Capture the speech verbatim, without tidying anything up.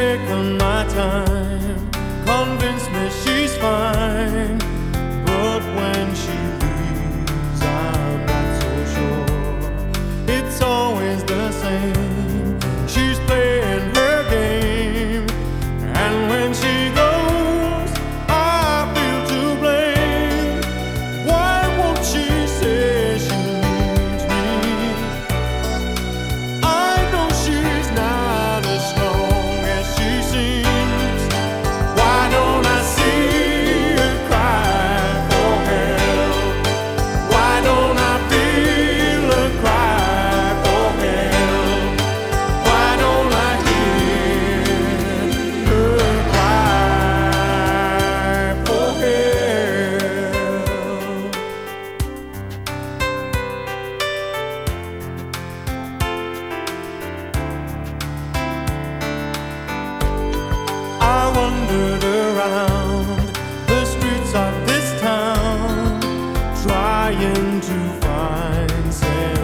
taken my time, convinced me she's fine, but when she leaves I'm not so sure. It's always the same, she's playing her game, and when she goes I feel to blame. Why won't she say she needs me? I know she's not as strong as she seems. Why don't I see her cry for help? Why don't I feel her cry for help? Why don't I hear her cry for help? I wandered around the streets of this town, trying to find sense.